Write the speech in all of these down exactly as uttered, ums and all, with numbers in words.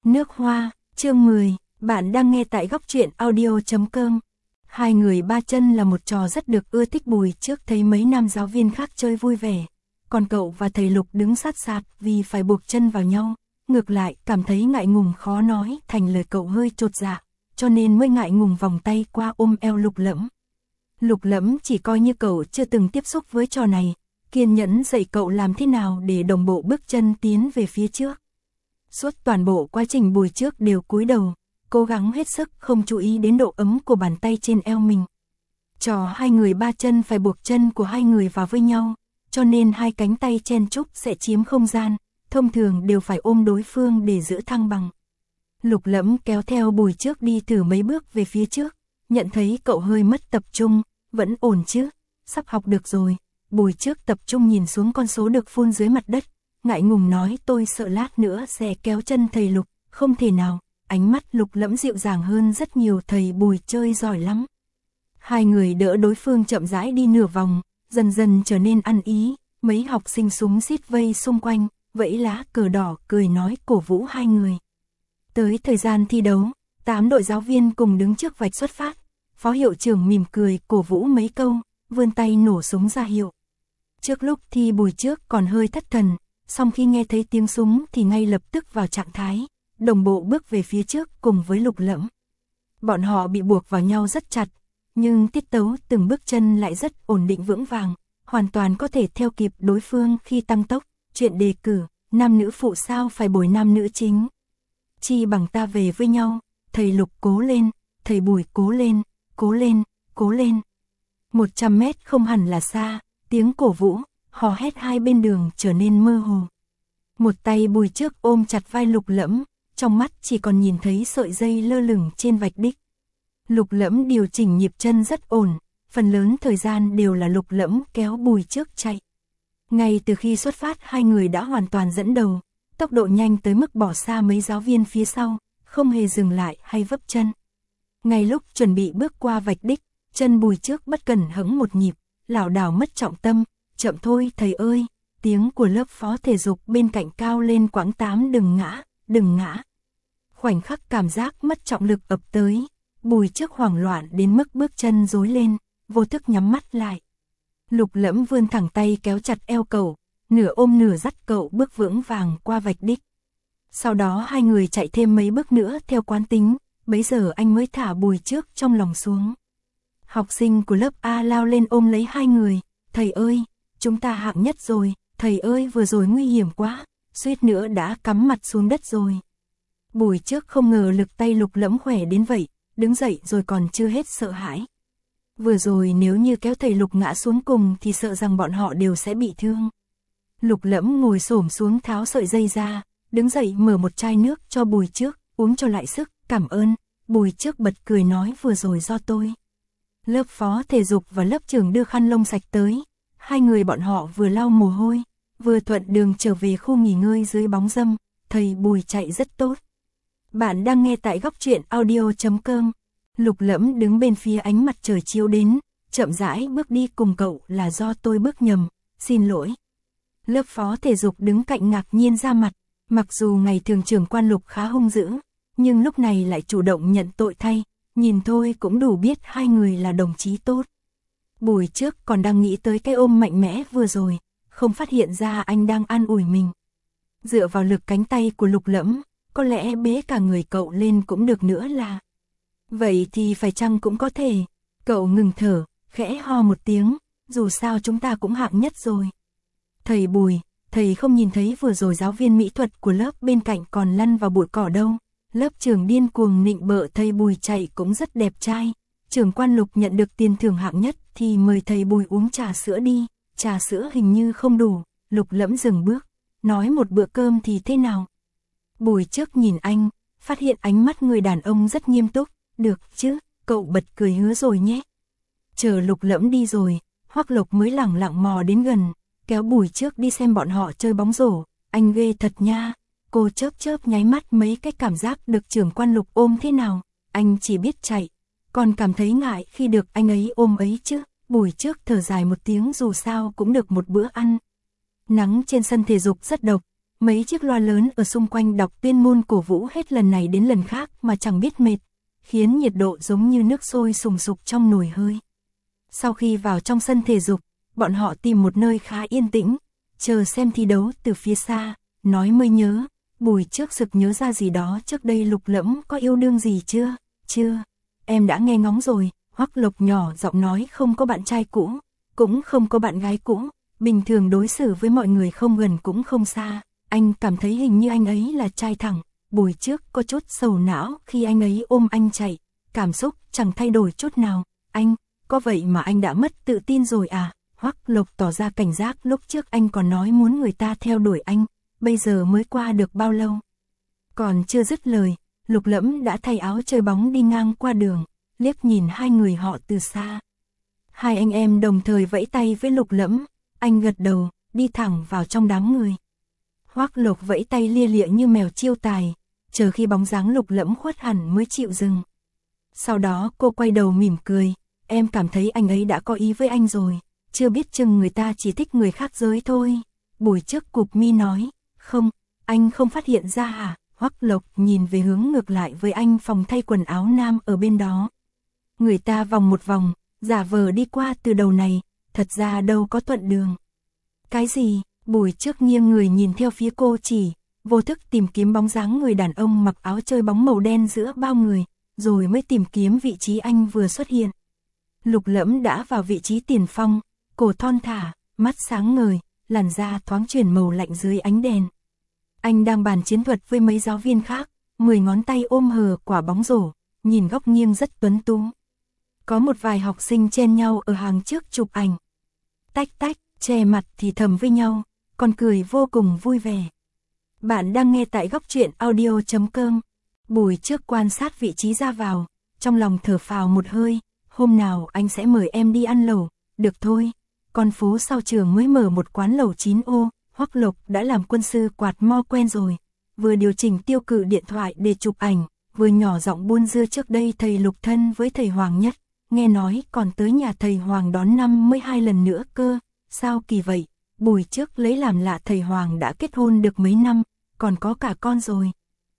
Nước hoa, chương mười, bạn đang nghe tại góc truyện audio chấm com. Hai người ba chân là một trò rất được ưa thích. Bùi trước thấy mấy nam giáo viên khác chơi vui vẻ, còn cậu và thầy Lục đứng sát sát vì phải buộc chân vào nhau, ngược lại cảm thấy ngại ngùng khó nói thành lời. Cậu hơi chột dạ, cho nên mới ngại ngùng vòng tay qua ôm eo Lục Lẫm. Lục Lẫm chỉ coi như cậu chưa từng tiếp xúc với trò này, kiên nhẫn dạy cậu làm thế nào để đồng bộ bước chân tiến về phía trước. Suốt toàn bộ quá trình Bùi trước đều cúi đầu, cố gắng hết sức không chú ý đến độ ấm của bàn tay trên eo mình. Trò hai người ba chân phải buộc chân của hai người vào với nhau, cho nên hai cánh tay chen chúc sẽ chiếm không gian, thông thường đều phải ôm đối phương để giữ thăng bằng. Lục Lẫm kéo theo Bùi trước đi thử mấy bước về phía trước, nhận thấy cậu hơi mất tập trung, vẫn ổn chứ, sắp học được rồi. Bùi trước tập trung nhìn xuống con số được phun dưới mặt đất, ngại ngùng nói tôi sợ lát nữa sẽ kéo chân thầy Lục. Không thể nào, ánh mắt Lục Lẫm dịu dàng hơn rất nhiều. Thầy Bùi chơi giỏi lắm. Hai người đỡ đối phương chậm rãi đi nửa vòng, dần dần trở nên ăn ý, mấy học sinh súng xít vây xung quanh, vẫy lá cờ đỏ cười nói cổ vũ hai người. Tới thời gian thi đấu, tám đội giáo viên cùng đứng trước vạch xuất phát, phó hiệu trưởng mỉm cười cổ vũ mấy câu, vươn tay nổ súng ra hiệu. Trước lúc thi Bùi trước còn hơi thất thần, song khi nghe thấy tiếng súng thì ngay lập tức vào trạng thái, đồng bộ bước về phía trước cùng với Lục Lẫm. Bọn họ bị buộc vào nhau rất chặt, nhưng tiết tấu từng bước chân lại rất ổn định vững vàng, hoàn toàn có thể theo kịp đối phương khi tăng tốc. Chuyện đề cử, nam nữ phụ sao phải bồi nam nữ chính. Chi bằng ta về với nhau, thầy Lục cố lên, thầy Bùi cố lên, cố lên, cố lên. một trăm mét không hẳn là xa, tiếng cổ vũ, hò hét hai bên đường trở nên mơ hồ. Một tay Bùi trước ôm chặt vai Lục Lẫm, trong mắt chỉ còn nhìn thấy sợi dây lơ lửng trên vạch đích. Lục Lẫm điều chỉnh nhịp chân rất ổn, phần lớn thời gian đều là Lục Lẫm kéo Bùi trước chạy. Ngay từ khi xuất phát hai người đã hoàn toàn dẫn đầu, tốc độ nhanh tới mức bỏ xa mấy giáo viên phía sau, không hề dừng lại hay vấp chân. Ngay lúc chuẩn bị bước qua vạch đích, chân Bùi trước bất cẩn hững một nhịp, lảo đảo mất trọng tâm. Chậm thôi thầy ơi, tiếng của lớp phó thể dục bên cạnh cao lên quãng tám đừng ngã, đừng ngã. Khoảnh khắc cảm giác mất trọng lực ập tới, Bùi trước hoảng loạn đến mức bước chân rối lên, vô thức nhắm mắt lại. Lục Lẫm vươn thẳng tay kéo chặt eo cậu, nửa ôm nửa dắt cậu bước vững vàng qua vạch đích. Sau đó hai người chạy thêm mấy bước nữa theo quán tính, bấy giờ anh mới thả Bùi trước trong lòng xuống. Học sinh của lớp A lao lên ôm lấy hai người, thầy ơi, chúng ta hạng nhất rồi, thầy ơi vừa rồi nguy hiểm quá, suýt nữa đã cắm mặt xuống đất rồi. Bùi trước không ngờ lực tay Lục Lẫm khỏe đến vậy, đứng dậy rồi còn chưa hết sợ hãi. Vừa rồi nếu như kéo thầy Lục ngã xuống cùng thì sợ rằng bọn họ đều sẽ bị thương. Lục Lẫm ngồi xổm xuống tháo sợi dây ra, đứng dậy mở một chai nước cho Bùi trước, uống cho lại sức, cảm ơn. Bùi trước bật cười nói vừa rồi do tôi. Lớp phó thể dục và lớp trưởng đưa khăn lông sạch tới, hai người bọn họ vừa lau mồ hôi, vừa thuận đường trở về khu nghỉ ngơi dưới bóng râm. Thầy Bùi chạy rất tốt. Bạn đang nghe tại góc truyện audio chấm com. Lục Lẫm đứng bên phía ánh mặt trời chiếu đến, chậm rãi bước đi cùng cậu là do tôi bước nhầm, xin lỗi. Lớp phó thể dục đứng cạnh ngạc nhiên ra mặt, mặc dù ngày thường trưởng quan Lục khá hung dữ, nhưng lúc này lại chủ động nhận tội thay, nhìn thôi cũng đủ biết hai người là đồng chí tốt. Bùi trước còn đang nghĩ tới cái ôm mạnh mẽ vừa rồi, không phát hiện ra anh đang an ủi mình. Dựa vào lực cánh tay của Lục Lẫm, có lẽ bế cả người cậu lên cũng được nữa là. Vậy thì phải chăng cũng có thể. Cậu ngừng thở, khẽ ho một tiếng, dù sao chúng ta cũng hạng nhất rồi. Thầy Bùi, thầy không nhìn thấy vừa rồi giáo viên mỹ thuật của lớp bên cạnh còn lăn vào bụi cỏ đâu. Lớp trưởng điên cuồng nịnh bợ thầy Bùi chạy cũng rất đẹp trai. Trưởng quan Lục nhận được tiền thưởng hạng nhất thì mời thầy Bùi uống trà sữa đi. Trà sữa hình như không đủ. Lục Lẫm dừng bước, nói một bữa cơm thì thế nào? Bùi trước nhìn anh, phát hiện ánh mắt người đàn ông rất nghiêm túc. Được chứ, cậu bật cười hứa rồi nhé. Chờ Lục Lẫm đi rồi, Hoắc Lộc mới lẳng lặng mò đến gần, kéo Bùi trước đi xem bọn họ chơi bóng rổ. Anh ghê thật nha. Cô chớp chớp nháy mắt mấy cái cảm giác được trưởng quan Lục ôm thế nào. Anh chỉ biết chạy, còn cảm thấy ngại khi được anh ấy ôm ấy chứ. Bùi trước thở dài một tiếng dù sao cũng được một bữa ăn. Nắng trên sân thể dục rất độc, mấy chiếc loa lớn ở xung quanh đọc tuyên ngôn cổ vũ hết lần này đến lần khác mà chẳng biết mệt, khiến nhiệt độ giống như nước sôi sùng sục trong nồi hơi. Sau khi vào trong sân thể dục, bọn họ tìm một nơi khá yên tĩnh, chờ xem thi đấu từ phía xa, nói mới nhớ, Bùi trước sực nhớ ra gì đó trước đây Lục Lẫm có yêu đương gì chưa, chưa, em đã nghe ngóng rồi, Hoắc Lộc nhỏ giọng nói không có bạn trai cũ, cũng không có bạn gái cũ, bình thường đối xử với mọi người không gần cũng không xa, anh cảm thấy hình như anh ấy là trai thẳng, Bùi trước có chút sầu não khi anh ấy ôm anh chạy, cảm xúc chẳng thay đổi chút nào, anh, có vậy mà anh đã mất tự tin rồi à, Hoắc Lộc tỏ ra cảnh giác lúc trước anh còn nói muốn người ta theo đuổi anh, bây giờ mới qua được bao lâu. Còn chưa dứt lời, Lục Lẫm đã thay áo chơi bóng đi ngang qua đường, liếc nhìn hai người họ từ xa. Hai anh em đồng thời vẫy tay với Lục Lẫm, anh gật đầu, đi thẳng vào trong đám người. Hoắc Lộc vẫy tay lia lịa như mèo chiêu tài, chờ khi bóng dáng Lục Lẫm khuất hẳn mới chịu dừng. Sau đó cô quay đầu mỉm cười, em cảm thấy anh ấy đã có ý với anh rồi, chưa biết chừng người ta chỉ thích người khác giới thôi. Bùi trước cụp mi nói, không, anh không phát hiện ra hả? Hoắc Lộc nhìn về hướng ngược lại với anh phòng thay quần áo nam ở bên đó. Người ta vòng một vòng, giả vờ đi qua từ đầu này, thật ra đâu có thuận đường. Cái gì? Bùi trước nghiêng người nhìn theo phía cô chỉ, vô thức tìm kiếm bóng dáng người đàn ông mặc áo chơi bóng màu đen giữa bao người, rồi mới tìm kiếm vị trí anh vừa xuất hiện. Lục Lẫm đã vào vị trí tiền phong, cổ thon thả, mắt sáng ngời, làn da thoáng chuyển màu lạnh dưới ánh đèn. Anh đang bàn chiến thuật với mấy giáo viên khác, mười ngón tay ôm hờ quả bóng rổ, nhìn góc nghiêng rất tuấn tú. Có một vài học sinh chen nhau ở hàng trước chụp ảnh. Tách tách, che mặt thì thầm với nhau, còn cười vô cùng vui vẻ. Bạn đang nghe tại góc truyện audio chấm com. Bùi trước quan sát vị trí ra vào, trong lòng thở phào một hơi, hôm nào anh sẽ mời em đi ăn lẩu, được thôi. Con phố sau trường mới mở một quán lẩu chín ô, Hoắc Lộc đã làm quân sư quạt mo quen rồi, vừa điều chỉnh tiêu cự điện thoại để chụp ảnh, vừa nhỏ giọng buôn dưa trước đây thầy Lục thân với thầy Hoàng Nhất, nghe nói còn tới nhà thầy Hoàng đón năm mới hai lần nữa cơ, sao kỳ vậy, Bùi trước lấy làm lạ thầy Hoàng đã kết hôn được mấy năm, còn có cả con rồi.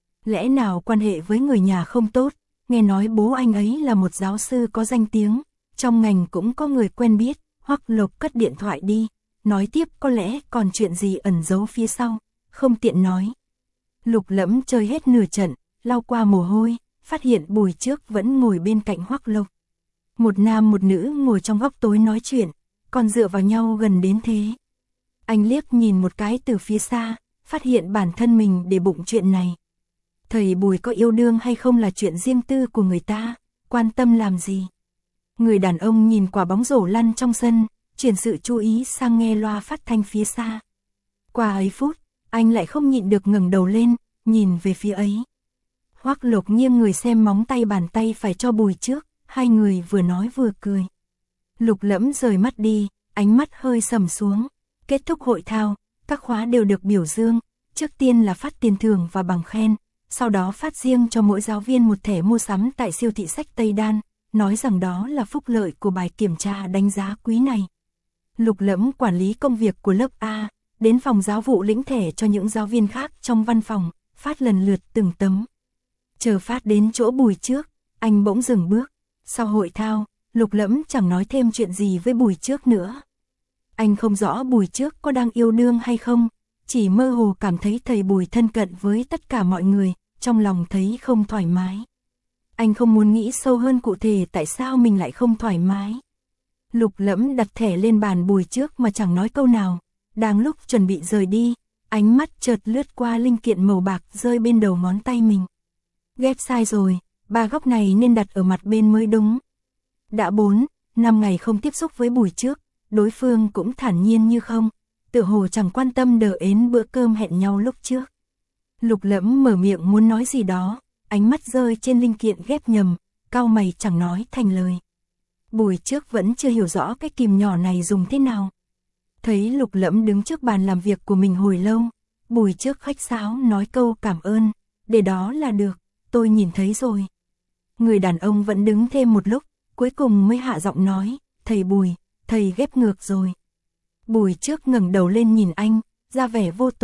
Lẽ nào quan hệ với người nhà không tốt, nghe nói bố anh ấy là một giáo sư có danh tiếng, trong ngành cũng có người quen biết. Hoắc Lộc cất điện thoại đi, nói tiếp có lẽ còn chuyện gì ẩn giấu phía sau, không tiện nói. Lục Lẫm chơi hết nửa trận, lau qua mồ hôi, phát hiện Bùi trước vẫn ngồi bên cạnh Hoắc Lộc. Một nam một nữ ngồi trong góc tối nói chuyện, còn dựa vào nhau gần đến thế. Anh liếc nhìn một cái từ phía xa, phát hiện bản thân mình để bụng chuyện này. Thầy Bùi có yêu đương hay không là chuyện riêng tư của người ta, quan tâm làm gì. Người đàn ông nhìn quả bóng rổ lăn trong sân, chuyển sự chú ý sang nghe loa phát thanh phía xa. Qua ấy phút, anh lại không nhịn được ngẩng đầu lên, nhìn về phía ấy. Hoắc Lộc nghiêng người xem móng tay bàn tay phải cho Bùi trước, hai người vừa nói vừa cười. Lục Lẫm rời mắt đi, ánh mắt hơi sầm xuống. Kết thúc hội thao, các khóa đều được biểu dương, trước tiên là phát tiền thưởng và bằng khen, sau đó phát riêng cho mỗi giáo viên một thẻ mua sắm tại siêu thị sách Tây Đan, nói rằng đó là phúc lợi của bài kiểm tra đánh giá quý này. Lục Lẫm quản lý công việc của lớp A, đến phòng giáo vụ lĩnh thẻ cho những giáo viên khác trong văn phòng, phát lần lượt từng tấm. Chờ phát đến chỗ Bùi trước, anh bỗng dừng bước. Sau hội thao, Lục Lẫm chẳng nói thêm chuyện gì với Bùi trước nữa. Anh không rõ Bùi trước có đang yêu đương hay không, chỉ mơ hồ cảm thấy thầy Bùi thân cận với tất cả mọi người, trong lòng thấy không thoải mái. Anh không muốn nghĩ sâu hơn cụ thể tại sao mình lại không thoải mái. Lục Lẫm đặt thẻ lên bàn Bùi trước mà chẳng nói câu nào. Đang lúc chuẩn bị rời đi, ánh mắt chợt lướt qua linh kiện màu bạc rơi bên đầu ngón tay mình. Ghép sai rồi, ba góc này nên đặt ở mặt bên mới đúng. Đã bốn, năm ngày không tiếp xúc với Bùi trước, đối phương cũng thản nhiên như không, tựa hồ chẳng quan tâm đờ ến bữa cơm hẹn nhau lúc trước. Lục Lẫm mở miệng muốn nói gì đó, ánh mắt rơi trên linh kiện ghép nhầm, cau mày chẳng nói thành lời. Bùi trước vẫn chưa hiểu rõ cái kìm nhỏ này dùng thế nào. Thấy Lục Lẫm đứng trước bàn làm việc của mình hồi lâu, Bùi trước khách sáo nói câu cảm ơn, để đó là được, tôi nhìn thấy rồi. Người đàn ông vẫn đứng thêm một lúc, cuối cùng mới hạ giọng nói, thầy Bùi, thầy ghép ngược rồi. Bùi trước ngẩng đầu lên nhìn anh, ra vẻ vô tội,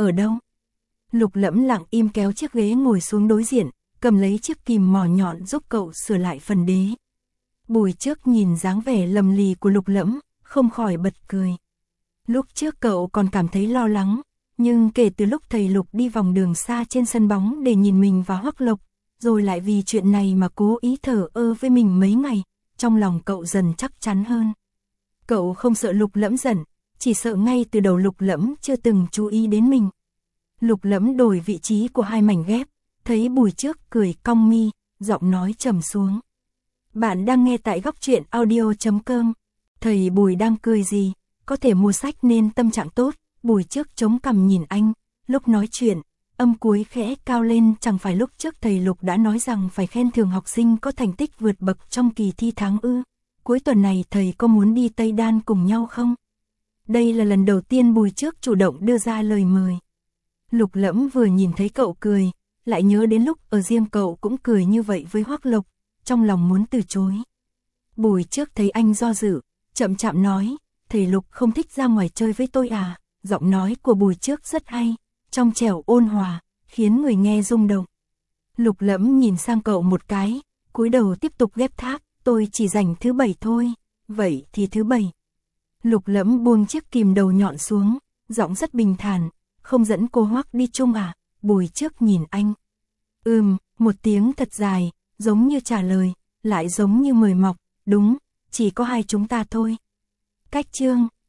ở đâu? Lục Lẫm lặng im kéo chiếc ghế ngồi xuống đối diện, cầm lấy chiếc kìm mỏ nhọn giúp cậu sửa lại phần đế. Bùi Trước nhìn dáng vẻ lầm lì của Lục Lẫm, không khỏi bật cười. Lúc trước cậu còn cảm thấy lo lắng, nhưng kể từ lúc thầy Lục đi vòng đường xa trên sân bóng để nhìn mình và Hoắc Lộc, rồi lại vì chuyện này mà cố ý thờ ơ với mình mấy ngày, trong lòng cậu dần chắc chắn hơn. Cậu không sợ Lục Lẫm giận, chỉ sợ ngay từ đầu Lục Lẫm chưa từng chú ý đến mình. Lục Lẫm đổi vị trí của hai mảnh ghép, thấy Bùi Trước cười cong mi, giọng nói trầm xuống. Bạn đang nghe tại góc truyện audio chấm com. Thầy Bùi đang cười gì, có thể mua sách nên tâm trạng tốt. Bùi Trước chống cằm nhìn anh, lúc nói chuyện, âm cuối khẽ cao lên. Chẳng phải lúc trước thầy Lục đã nói rằng phải khen thưởng học sinh có thành tích vượt bậc trong kỳ thi tháng ư? Cuối tuần này thầy có muốn đi Tây Đan cùng nhau không? Đây là lần đầu tiên Bùi Trước chủ động đưa ra lời mời. Lục Lẫm vừa nhìn thấy cậu cười, lại nhớ đến lúc ở riêng cậu cũng cười như vậy với Hoắc Lộc, trong lòng muốn từ chối. Bùi Trước thấy anh do dự, chậm chạp nói, thầy Lục không thích ra ngoài chơi với tôi à? Giọng nói của Bùi Trước rất hay, trong trẻo ôn hòa, khiến người nghe rung động. Lục Lẫm nhìn sang cậu một cái, cúi đầu tiếp tục ghép tháp, tôi chỉ rảnh thứ bảy thôi. Vậy thì thứ bảy. Lục Lẫm buông chiếc kìm đầu nhọn xuống, giọng rất bình thản, không dẫn cô Hoắc đi chung à? Bùi Trước nhìn anh. Ừm, một tiếng thật dài, giống như trả lời, lại giống như mời mọc, đúng, chỉ có hai chúng ta thôi. Cách chương